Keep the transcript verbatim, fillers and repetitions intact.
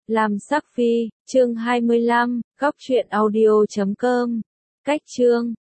Làm sắc phi, chương hai mươi lăm, góc truyện audio chấm com. Cách chương